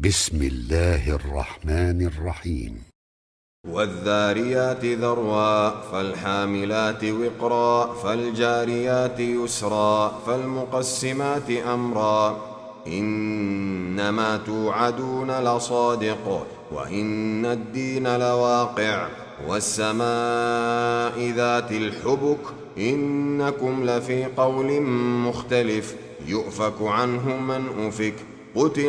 بسم الله الرحمن الرحيم. والذاريات ذروا فالحاملات وقرا فالجاريات يسرا فالمقسمات أمرا إنما توعدون لصادق وإن الدين لواقع والسماء ذات الحبك إنكم لفي قول مختلف يؤفك عنه من أفك قتل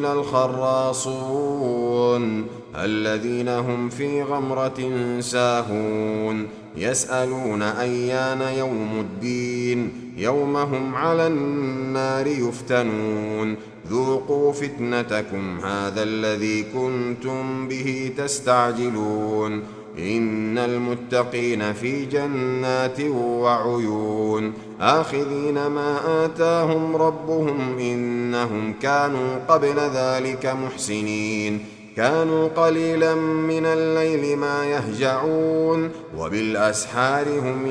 الخراصون الذين هم في غمرة ساهون يسألون أيان يوم الدين يوم هم على النار يفتنون ذوقوا فتنتكم هذا الذي كنتم به تستعجلون إن المتقين في جنات وعيون آخذين ما آتاهم ربهم إنهم كانوا قبل ذلك محسنين كانوا قليلا من الليل ما يهجعون وبالأسحار هم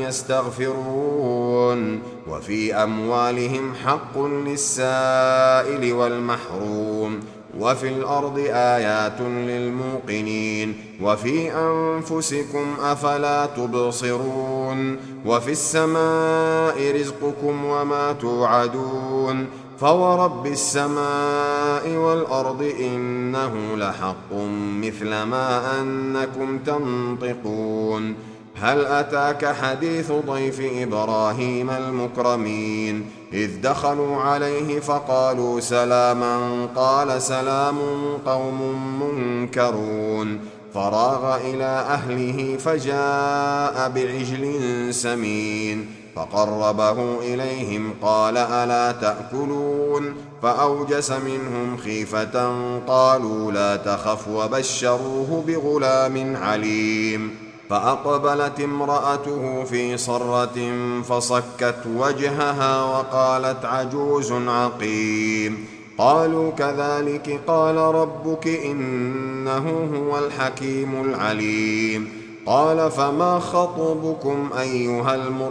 يستغفرون وفي أموالهم حق للسائل والمحروم وفي الأرض آيات للموقنين وفي أنفسكم أفلا تبصرون وفي السماء رزقكم وما توعدون فورب السماء والأرض إنه لحق مثل ما أنكم تنطقون هل أتاك حديث ضيف إبراهيم المكرمين إذ دخلوا عليه فقالوا سلاما قال سلام قوم منكرون فراغ إلى أهله فجاء بعجل سمين فقربه إليهم قال ألا تأكلون فأوجس منهم خيفة قالوا لا تخف وبشروه بغلام عليم فأقبلت امرأته في صرة فصكت وجهها وقالت عجوز عقيم قالوا كذلك قال ربك إنه هو الحكيم العليم قال فما خطبكم أيها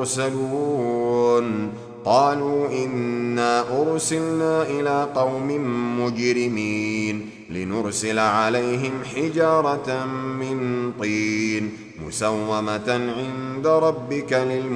المرسلون قالوا إنا أرسلنا إلى قوم مجرمين لنرسل عليهم حجارة من طين مسومة عند ربك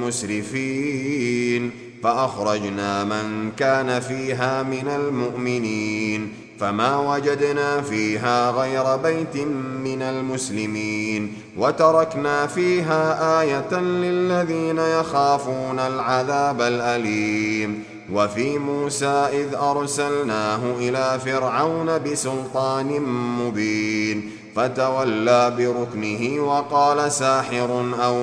للمسرفين فأخرجنا من كان فيها من المؤمنين فما وجدنا فيها غير بيت من المسلمين وتركنا فيها آية للذين يخافون العذاب الأليم وفي موسى إذ أرسلناه إلى فرعون بسلطان مبين فتولى بركنه وقال ساحر أو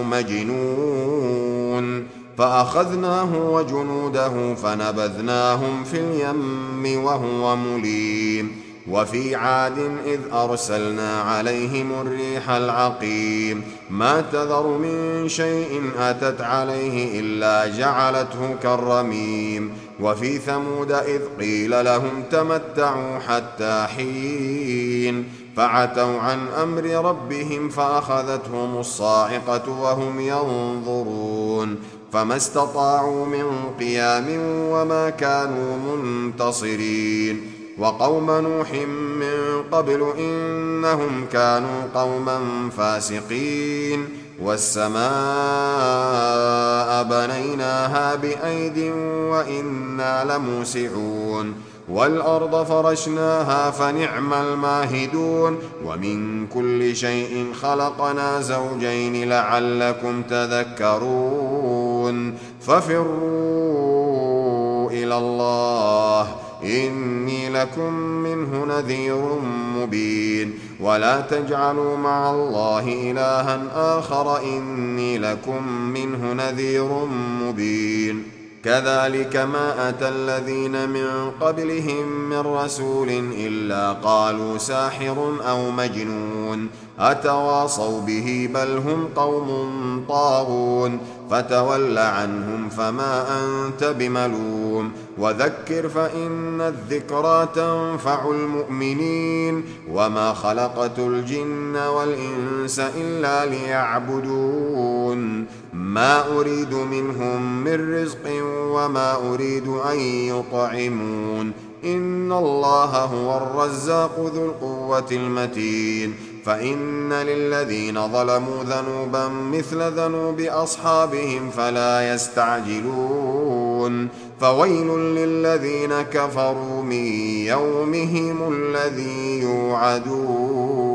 مجنون فأخذناه وجنوده فنبذناهم في اليم وهو مليم وفي عاد إذ أرسلنا عليهم الريح العقيم ما تذر من شيء أتت عليه إلا جعلته كالرميم وفي ثمود إذ قيل لهم تمتعوا حتى حين فعتوا عن أمر ربهم فأخذتهم الصاعقة وهم ينظرون فما استطاعوا من قيام وما كانوا منتصرين وقوم نوح من قبل إنهم كانوا قوما فاسقين والسماء بنيناها بأيد وإنا لموسعون والأرض فرشناها فنعم الماهدون ومن كل شيء خلقنا زوجين لعلكم تذكرون ففروا إلى الله إني لكم منه نذير مبين ولا تجعلوا مع الله إلها آخر إني لكم منه نذير مبين كذلك ما أتى الذين من قبلهم من رسول إلا قالوا ساحر أو مجنون أتواصوا به بل هم قوم طاغون فتول عنهم فما أنت بملوم وذكر فإن الذكرى تنفع المؤمنين وما خلقت الجن والإنس إلا ليعبدون ما أريد منهم من رزق وما أريد أن يطعمون إن الله هو الرزاق ذو القوة المتين فإن للذين ظلموا ذنوبا مثل ذنوب أصحابهم فلا يستعجلون فويل للذين كفروا من يومهم الذي يوعدون